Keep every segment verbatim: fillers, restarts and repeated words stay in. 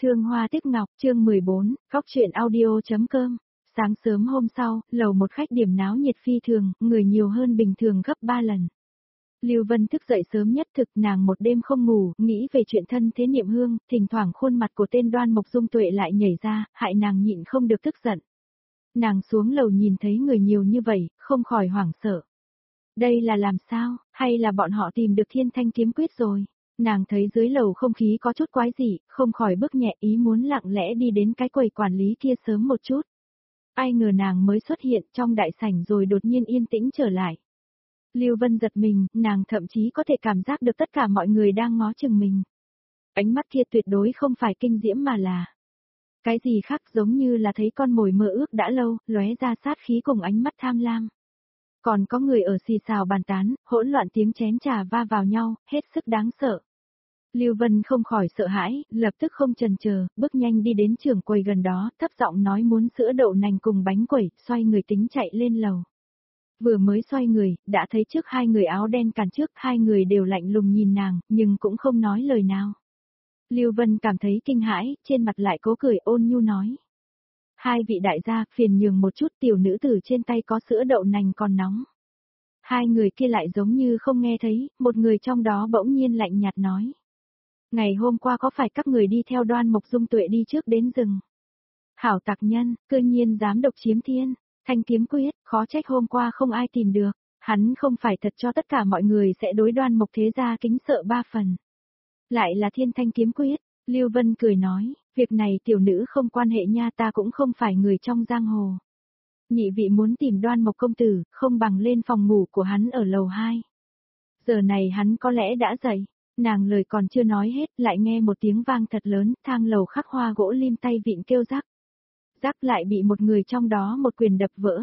Thương Hoa Tiếc Ngọc, chương mười bốn, Góc truyện audio.com. Sáng sớm hôm sau, lầu một khách điểm náo nhiệt phi thường, người nhiều hơn bình thường gấp ba lần. Lưu Vân thức dậy sớm nhất thực, nàng một đêm không ngủ, nghĩ về chuyện thân thế Niệm Hương, thỉnh thoảng khuôn mặt của tên Đoan Mộc Dung Tuệ lại nhảy ra, hại nàng nhịn không được tức giận. Nàng xuống lầu nhìn thấy người nhiều như vậy, không khỏi hoảng sợ. Đây là làm sao, hay là bọn họ tìm được Thiên Thanh kiếm quyết rồi? Nàng thấy dưới lầu không khí có chút quái dị, không khỏi bước nhẹ ý muốn lặng lẽ đi đến cái quầy quản lý kia sớm một chút. Ai ngờ nàng mới xuất hiện trong đại sảnh rồi đột nhiên yên tĩnh trở lại. Lưu Vân giật mình, nàng thậm chí có thể cảm giác được tất cả mọi người đang ngó chừng mình. Ánh mắt kia tuyệt đối không phải kinh diễm mà là cái gì khác, giống như là thấy con mồi mơ ước đã lâu, lóe ra sát khí cùng ánh mắt tham lam. Còn có người ở xì xào bàn tán, hỗn loạn tiếng chén trà va vào nhau, hết sức đáng sợ. Lưu Vân không khỏi sợ hãi, lập tức không chần chờ, bước nhanh đi đến trưởng quầy gần đó, thấp giọng nói muốn sữa đậu nành cùng bánh quẩy, xoay người tính chạy lên lầu. Vừa mới xoay người, đã thấy trước hai người áo đen cản trước, hai người đều lạnh lùng nhìn nàng, nhưng cũng không nói lời nào. Lưu Vân cảm thấy kinh hãi, trên mặt lại cố cười ôn nhu nói. Hai vị đại gia, phiền nhường một chút, tiểu nữ tử trên tay có sữa đậu nành còn nóng. Hai người kia lại giống như không nghe thấy, một người trong đó bỗng nhiên lạnh nhạt nói. Ngày hôm qua có phải các người đi theo Đoan Mộc Dung Tuệ đi trước đến rừng? Hảo tặc nhân, cư nhiên dám độc chiếm thiên, thanh kiếm quyết, khó trách hôm qua không ai tìm được, hắn không phải thật cho tất cả mọi người sẽ đối Đoan Mộc thế gia kính sợ ba phần. Lại là thiên thanh kiếm quyết, Lưu Vân cười nói, việc này tiểu nữ không quan hệ nha, ta cũng không phải người trong giang hồ. Nhị vị muốn tìm Đoan Mộc công tử, không bằng lên phòng ngủ của hắn ở lầu hai. Giờ này hắn có lẽ đã dậy. Nàng lời còn chưa nói hết, lại nghe một tiếng vang thật lớn, thang lầu khắc hoa gỗ lim tay vịn kêu rắc. Rắc lại bị một người trong đó một quyền đập vỡ.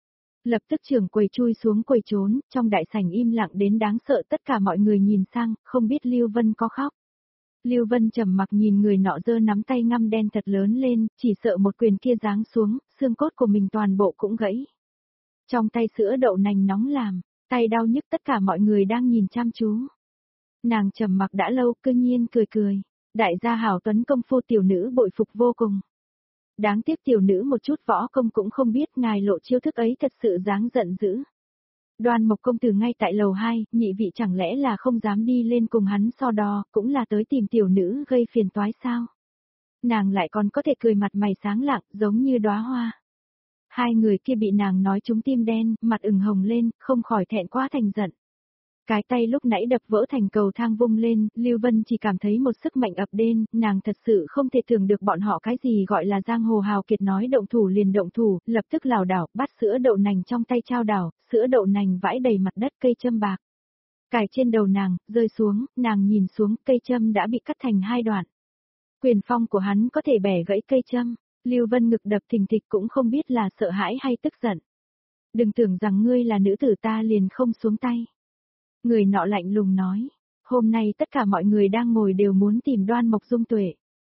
Lập tức trưởng quầy chui xuống quầy trốn, trong đại sảnh im lặng đến đáng sợ, tất cả mọi người nhìn sang, không biết Lưu Vân có khóc. Lưu Vân trầm mặc nhìn người nọ giơ nắm tay ngăm đen thật lớn lên, chỉ sợ một quyền kia giáng xuống, xương cốt của mình toàn bộ cũng gãy. Trong tay sữa đậu nành nóng làm, tay đau nhức, tất cả mọi người đang nhìn chăm chú. Nàng trầm mặc đã lâu, cư nhiên cười cười. Đại gia hảo tuấn công phu, tiểu nữ bội phục vô cùng. Đáng tiếc tiểu nữ một chút võ công cũng không biết, ngài lộ chiêu thức ấy thật sự dáng giận dữ. Đoan Mộc công tử ngay tại lầu hai, nhị vị chẳng lẽ là không dám đi lên cùng hắn so đo, cũng là tới tìm tiểu nữ gây phiền toái sao? Nàng lại còn có thể cười mặt mày sáng lạng, giống như đóa hoa. Hai người kia bị nàng nói trúng tim đen, mặt ửng hồng lên, không khỏi thẹn quá thành giận. Cái tay lúc nãy đập vỡ thành cầu thang vung lên, Lưu Vân chỉ cảm thấy một sức mạnh ập đến, nàng thật sự không thể tưởng được bọn họ cái gì gọi là giang hồ hào kiệt nói động thủ liền động thủ, lập tức lảo đảo, bắt sữa đậu nành trong tay trao đảo, sữa đậu nành vãi đầy mặt đất, cây châm bạc. Cài trên đầu nàng, rơi xuống, nàng nhìn xuống, cây châm đã bị cắt thành hai đoạn. Quyền phong của hắn có thể bẻ gãy cây châm, Lưu Vân ngực đập thình thịch cũng không biết là sợ hãi hay tức giận. Đừng tưởng rằng ngươi là nữ tử ta liền không xuống tay. Người nọ lạnh lùng nói, hôm nay tất cả mọi người đang ngồi đều muốn tìm Đoan Mộc Dung Tuệ.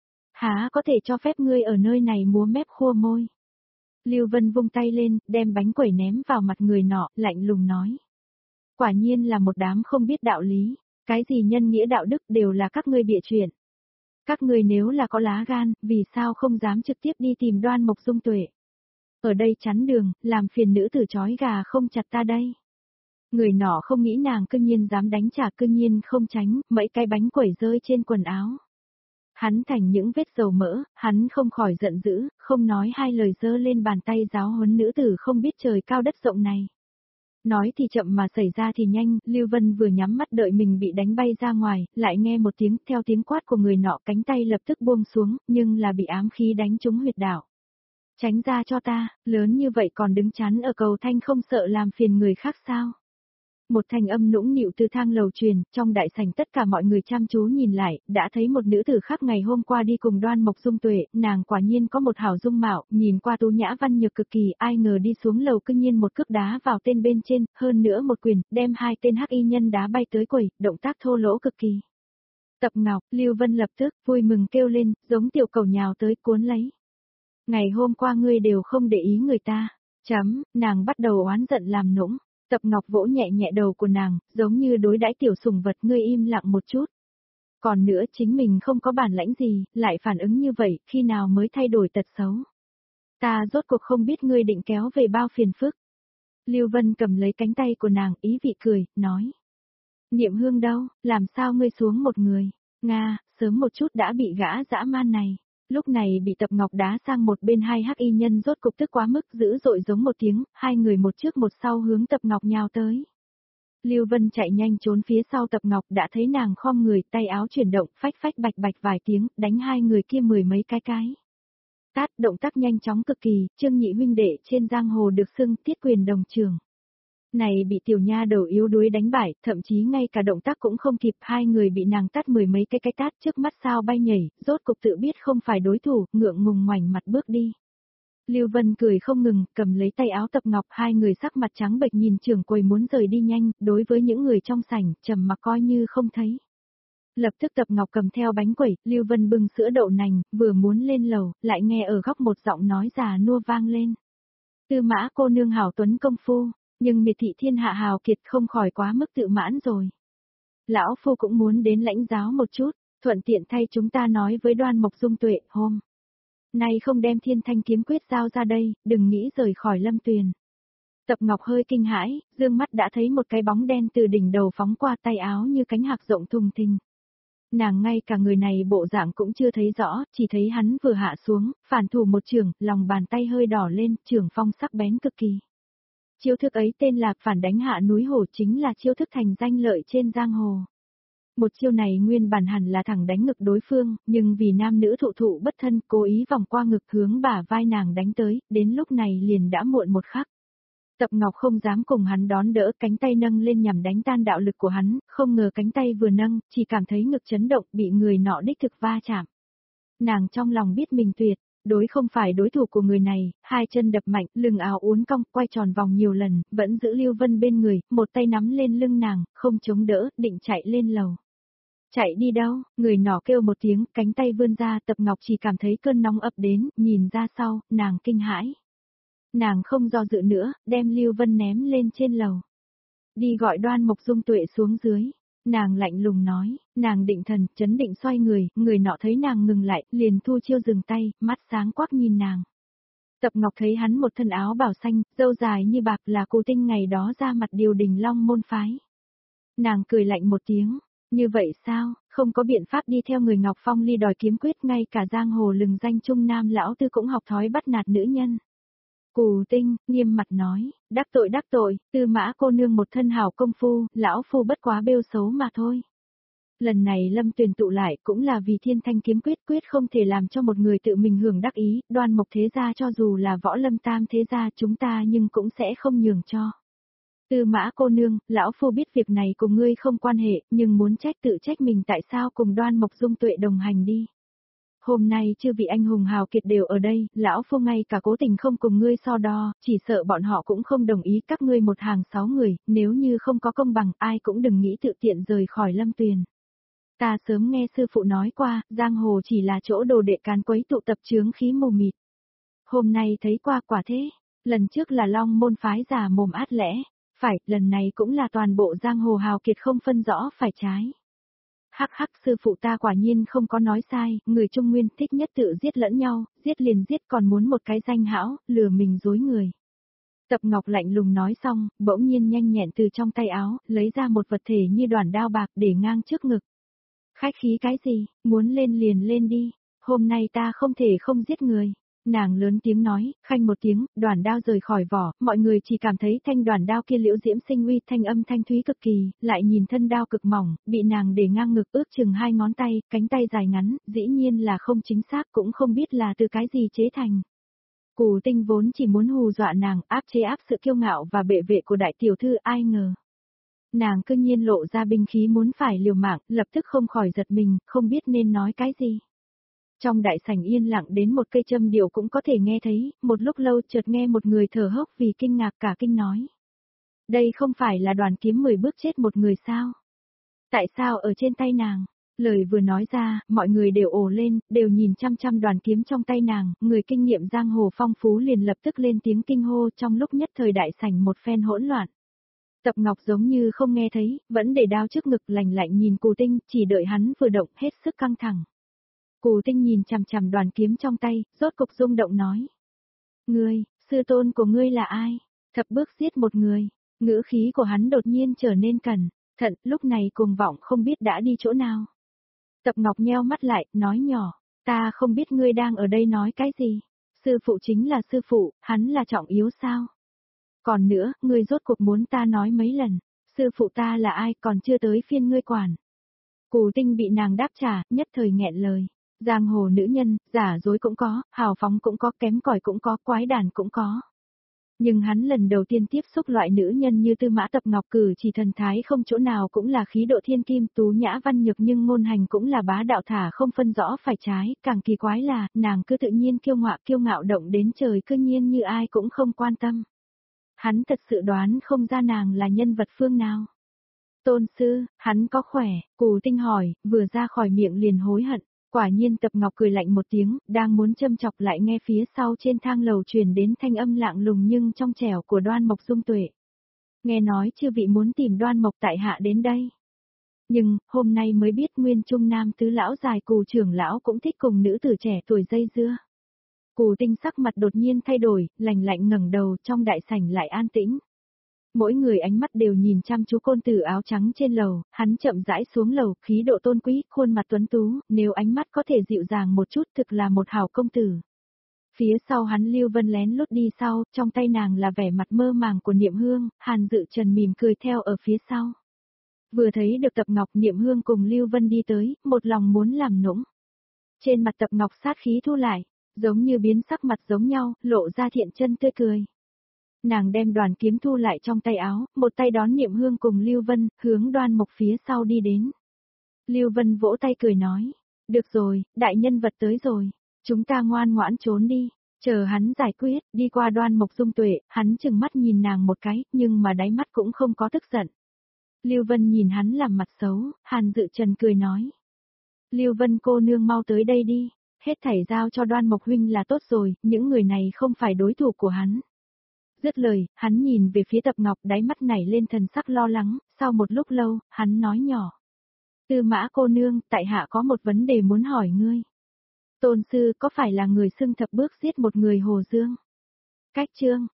Há có thể cho phép ngươi ở nơi này múa mép khua môi. Lưu Vân vung tay lên, đem bánh quẩy ném vào mặt người nọ, lạnh lùng nói. Quả nhiên là một đám không biết đạo lý, cái gì nhân nghĩa đạo đức đều là các ngươi bịa chuyện. Các ngươi nếu là có lá gan, vì sao không dám trực tiếp đi tìm Đoan Mộc Dung Tuệ. Ở đây chắn đường, làm phiền nữ tử chói gà không chặt ta đây. Người nọ không nghĩ nàng cư nhiên dám đánh trả, cư nhiên không tránh, mấy cái bánh quẩy rơi trên quần áo. Hắn thành những vết dầu mỡ, hắn không khỏi giận dữ, không nói hai lời giơ lên bàn tay giáo huấn nữ tử không biết trời cao đất rộng này. Nói thì chậm mà xảy ra thì nhanh, Lưu Vân vừa nhắm mắt đợi mình bị đánh bay ra ngoài, lại nghe một tiếng, theo tiếng quát của người nọ cánh tay lập tức buông xuống, nhưng là bị ám khí đánh trúng huyệt đạo. Tránh ra cho ta, lớn như vậy còn đứng chắn ở cầu thanh không sợ làm phiền người khác sao? Một thanh âm nũng nịu từ thang lầu truyền, trong đại sảnh tất cả mọi người chăm chú nhìn lại, đã thấy một nữ tử khác ngày hôm qua đi cùng Đoan Mộc Dung Tuệ, nàng quả nhiên có một hảo dung mạo, nhìn qua tú nhã văn nhược cực kỳ, ai ngờ đi xuống lầu cư nhiên một cước đá vào tên bên trên, hơn nữa một quyền, đem hai tên hắc y nhân đá bay tới quầy, động tác thô lỗ cực kỳ. Tập Ngọc, Lưu Vân lập tức vui mừng kêu lên, giống tiểu cầu nhào tới cuốn lấy. Ngày hôm qua ngươi đều không để ý người ta, chấm, nàng bắt đầu oán giận làm nũng. Tập Ngọc vỗ nhẹ nhẹ đầu của nàng, giống như đối đãi tiểu sủng vật, ngươi im lặng một chút. Còn nữa chính mình không có bản lãnh gì, lại phản ứng như vậy, khi nào mới thay đổi tật xấu. Ta rốt cuộc không biết ngươi định kéo về bao phiền phức. Lưu Vân cầm lấy cánh tay của nàng, ý vị cười, nói. Niệm Hương đâu, làm sao ngươi xuống một người? Nga, sớm một chút đã bị gã dã man này. Lúc này bị Tập Ngọc đá sang một bên, hai hắc y nhân rốt cục tức quá mức dữ dội giống một tiếng, hai người một trước một sau hướng Tập Ngọc nhào tới. Lưu Vân chạy nhanh trốn phía sau Tập Ngọc, đã thấy nàng khom người, tay áo chuyển động, phách phách bạch bạch vài tiếng, đánh hai người kia mười mấy cái cái. Tát, động tác nhanh chóng cực kỳ, Trương nhị huynh đệ trên giang hồ được xưng tiết quyền đồng trường. Này bị tiểu nha đầu yếu đuối đánh bại, thậm chí ngay cả động tác cũng không kịp, hai người bị nàng tát mười mấy cái cái tát, trước mắt sao bay nhảy, rốt cục tự biết không phải đối thủ, ngượng ngùng ngoảnh mặt bước đi. Lưu Vân cười không ngừng, cầm lấy tay áo Tập Ngọc, hai người sắc mặt trắng bệch nhìn trưởng quầy muốn rời đi nhanh, đối với những người trong sảnh, trầm mặc coi như không thấy. Lập tức Tập Ngọc cầm theo bánh quẩy, Lưu Vân bưng sữa đậu nành, vừa muốn lên lầu, lại nghe ở góc một giọng nói già nua vang lên. Tư Mã cô nương hảo tuấn công phu, nhưng miệt thị thiên hạ hào kiệt không khỏi quá mức tự mãn rồi. Lão phu cũng muốn đến lãnh giáo một chút, thuận tiện thay chúng ta nói với Đoan Mộc Dung Tuệ, hôm nay không đem Thiên Thanh kiếm quyết giao ra đây, đừng nghĩ rời khỏi Lâm Tuyền. Tập Ngọc hơi kinh hãi, dương mắt đã thấy một cái bóng đen từ đỉnh đầu phóng qua, tay áo như cánh hạc rộng thùng thình. Nàng ngay cả người này bộ dạng cũng chưa thấy rõ, chỉ thấy hắn vừa hạ xuống, phản thủ một trường, lòng bàn tay hơi đỏ lên, trường phong sắc bén cực kỳ. Chiêu thức ấy tên là phản đánh hạ núi hổ, chính là chiêu thức thành danh lợi trên giang hồ. Một chiêu này nguyên bản hẳn là thẳng đánh ngực đối phương, nhưng vì nam nữ thụ thụ bất thân, cố ý vòng qua ngực hướng bả vai nàng đánh tới, đến lúc này liền đã muộn một khắc. Tập Ngọc không dám cùng hắn đón đỡ, cánh tay nâng lên nhằm đánh tan đạo lực của hắn, không ngờ cánh tay vừa nâng, chỉ cảm thấy ngực chấn động, bị người nọ đích thực va chạm. Nàng trong lòng biết mình tuyệt, đối không phải đối thủ của người này, hai chân đập mạnh, lưng áo uốn cong, quay tròn vòng nhiều lần, vẫn giữ Lưu Vân bên người, một tay nắm lên lưng nàng, không chống đỡ, định chạy lên lầu. Chạy đi đâu, người nọ kêu một tiếng, cánh tay vươn ra, Tập Ngọc chỉ cảm thấy cơn nóng ập đến, nhìn ra sau, nàng kinh hãi. Nàng không do dự nữa, đem Lưu Vân ném lên trên lầu. Đi gọi Đoan Mộc Dung Tuệ xuống dưới. Nàng lạnh lùng nói, nàng định thần, chấn định xoay người, người nọ thấy nàng ngừng lại, liền thu chiêu dừng tay, mắt sáng quắc nhìn nàng. Tập Ngọc thấy hắn một thân áo bảo xanh, râu dài như bạc, là cô tinh ngày đó ra mặt điều đình Long môn phái. Nàng cười lạnh một tiếng, như vậy sao, không có biện pháp đi theo người Ngọc Phong Ly đòi kiếm quyết, ngay cả giang hồ lừng danh trung nam lão tư cũng học thói bắt nạt nữ nhân. Cù Tinh, nghiêm mặt nói, đắc tội đắc tội, Tư Mã cô nương một thân hảo công phu, lão phu bất quá bêu xấu mà thôi. Lần này Lâm Tuyền tụ lại cũng là vì Thiên Thanh kiếm quyết, quyết không thể làm cho một người tự mình hưởng đắc ý, Đoan Mộc thế gia cho dù là Võ Lâm tam thế gia chúng ta nhưng cũng sẽ không nhường cho. Tư Mã cô nương, lão phu biết việc này cùng ngươi không quan hệ, nhưng muốn trách tự trách mình tại sao cùng Đoan Mộc Dung Tuệ đồng hành đi. Hôm nay chư vị anh hùng hào kiệt đều ở đây, lão phu ngay cả cố tình không cùng ngươi so đo, chỉ sợ bọn họ cũng không đồng ý các ngươi một hàng sáu người, nếu như không có công bằng, ai cũng đừng nghĩ tự tiện rời khỏi Lâm Tuyền. Ta sớm nghe sư phụ nói qua, giang hồ chỉ là chỗ đồ đệ càn quấy tụ tập chướng khí mù mịt. Hôm nay thấy qua quả thế, lần trước là Long môn phái giả mồm át lẽ, phải, lần này cũng là toàn bộ giang hồ hào kiệt không phân rõ phải trái. Hắc hắc, sư phụ ta quả nhiên không có nói sai, người Trung Nguyên thích nhất tự giết lẫn nhau, giết liền giết, còn muốn một cái danh hão, lừa mình dối người. Tập Ngọc lạnh lùng nói xong, bỗng nhiên nhanh nhẹn từ trong tay áo, lấy ra một vật thể như đoàn đao bạc để ngang trước ngực. Khách khí cái gì, muốn lên liền lên đi, hôm nay ta không thể không giết người. Nàng lớn tiếng nói, khanh một tiếng, đoàn đao rời khỏi vỏ, mọi người chỉ cảm thấy thanh đoàn đao kia liễu diễm sinh uy, thanh âm thanh thúy cực kỳ, lại nhìn thân đao cực mỏng, bị nàng để ngang ngực ước chừng hai ngón tay, cánh tay dài ngắn, dĩ nhiên là không chính xác, cũng không biết là từ cái gì chế thành. Cù Tinh vốn chỉ muốn hù dọa nàng, áp chế áp sự kiêu ngạo và bệ vệ của đại tiểu thư, ai ngờ. Nàng cứ nhiên lộ ra binh khí muốn phải liều mạng, lập tức không khỏi giật mình, không biết nên nói cái gì. Trong đại sảnh yên lặng đến một cây châm điệu cũng có thể nghe thấy, một lúc lâu chợt nghe một người thở hốc vì kinh ngạc cả kinh nói. Đây không phải là đoàn kiếm mười bước chết một người sao? Tại sao ở trên tay nàng? Lời vừa nói ra, mọi người đều ồ lên, đều nhìn chăm chăm đoàn kiếm trong tay nàng, người kinh nghiệm giang hồ phong phú liền lập tức lên tiếng kinh hô, trong lúc nhất thời đại sảnh một phen hỗn loạn. Tập Ngọc giống như không nghe thấy, vẫn để đao trước ngực lạnh lạnh nhìn Cù Tinh, chỉ đợi hắn vừa động hết sức căng thẳng. Cù Tinh nhìn chằm chằm đoàn kiếm trong tay, rốt cục rung động nói. Ngươi, sư tôn của ngươi là ai? Thập bước giết một người, ngữ khí của hắn đột nhiên trở nên cẩn thận, lúc này Cuồng Vọng không biết đã đi chỗ nào. Tập Ngọc nheo mắt lại, nói nhỏ, ta không biết ngươi đang ở đây nói cái gì. Sư phụ chính là sư phụ, hắn là trọng yếu sao? Còn nữa, ngươi rốt cuộc muốn ta nói mấy lần, sư phụ ta là ai còn chưa tới phiên ngươi quản. Cù Tinh bị nàng đáp trả, nhất thời nghẹn lời. Giang hồ nữ nhân, giả dối cũng có, hào phóng cũng có, kém cỏi cũng có, quái đản cũng có. Nhưng hắn lần đầu tiên tiếp xúc loại nữ nhân như Tư Mã Tập Ngọc, cử chỉ thần thái không chỗ nào cũng là khí độ thiên kim, tú nhã văn nhược, nhưng ngôn hành cũng là bá đạo thả không phân rõ phải trái, càng kỳ quái là, nàng cứ tự nhiên kiêu ngạo kiêu ngạo động đến trời cư nhiên như ai cũng không quan tâm. Hắn thật sự đoán không ra nàng là nhân vật phương nào. Tôn sư, hắn có khỏe? Cù Tinh hỏi, vừa ra khỏi miệng liền hối hận. Quả nhiên Tập Ngọc cười lạnh một tiếng, đang muốn châm chọc lại nghe phía sau trên thang lầu truyền đến thanh âm lạng lùng nhưng trong trẻo của Đoan Mộc Dung Tuệ. Nghe nói chư vị muốn tìm Đoan Mộc tại hạ đến đây. Nhưng, hôm nay mới biết nguyên trung nam tứ lão dài Cù trưởng lão cũng thích cùng nữ tử trẻ tuổi dây dưa. Cù Tinh sắc mặt đột nhiên thay đổi, lạnh lạnh ngẩng đầu, trong đại sảnh lại an tĩnh. Mỗi người ánh mắt đều nhìn chăm chú côn tử áo trắng trên lầu, hắn chậm rãi xuống lầu, khí độ tôn quý, khuôn mặt tuấn tú, nếu ánh mắt có thể dịu dàng một chút thực là một hảo công tử. Phía sau hắn Lưu Vân lén lút đi sau, trong tay nàng là vẻ mặt mơ màng của Niệm Hương, Hàn Dự Trần mỉm cười theo ở phía sau. Vừa thấy được Tập Ngọc, Niệm Hương cùng Lưu Vân đi tới, một lòng muốn làm nũng. Trên mặt Tập Ngọc sát khí thu lại, giống như biến sắc mặt giống nhau, lộ ra thiện chân tươi cười. Nàng đem đoàn kiếm thu lại trong tay áo, một tay đón Niệm Hương cùng Lưu Vân, hướng Đoan Mộc phía sau đi đến. Lưu Vân vỗ tay cười nói, được rồi, đại nhân vật tới rồi, chúng ta ngoan ngoãn trốn đi, chờ hắn giải quyết, đi qua Đoan Mộc Dung Tuệ, hắn chừng mắt nhìn nàng một cái, nhưng mà đáy mắt cũng không có tức giận. Lưu Vân nhìn hắn làm mặt xấu, Hàn Dự Trần cười nói. Lưu Vân cô nương mau tới đây đi, hết thảy giao cho Đoan Mộc huynh là tốt rồi, những người này không phải đối thủ của hắn. Dứt lời, hắn nhìn về phía Tập Ngọc, đáy mắt nảy lên thần sắc lo lắng, sau một lúc lâu, hắn nói nhỏ. Tư Mã cô nương, tại hạ có một vấn đề muốn hỏi ngươi. Tôn sư có phải là người xưng thập bước giết một người Hồ Dương? Cách chương,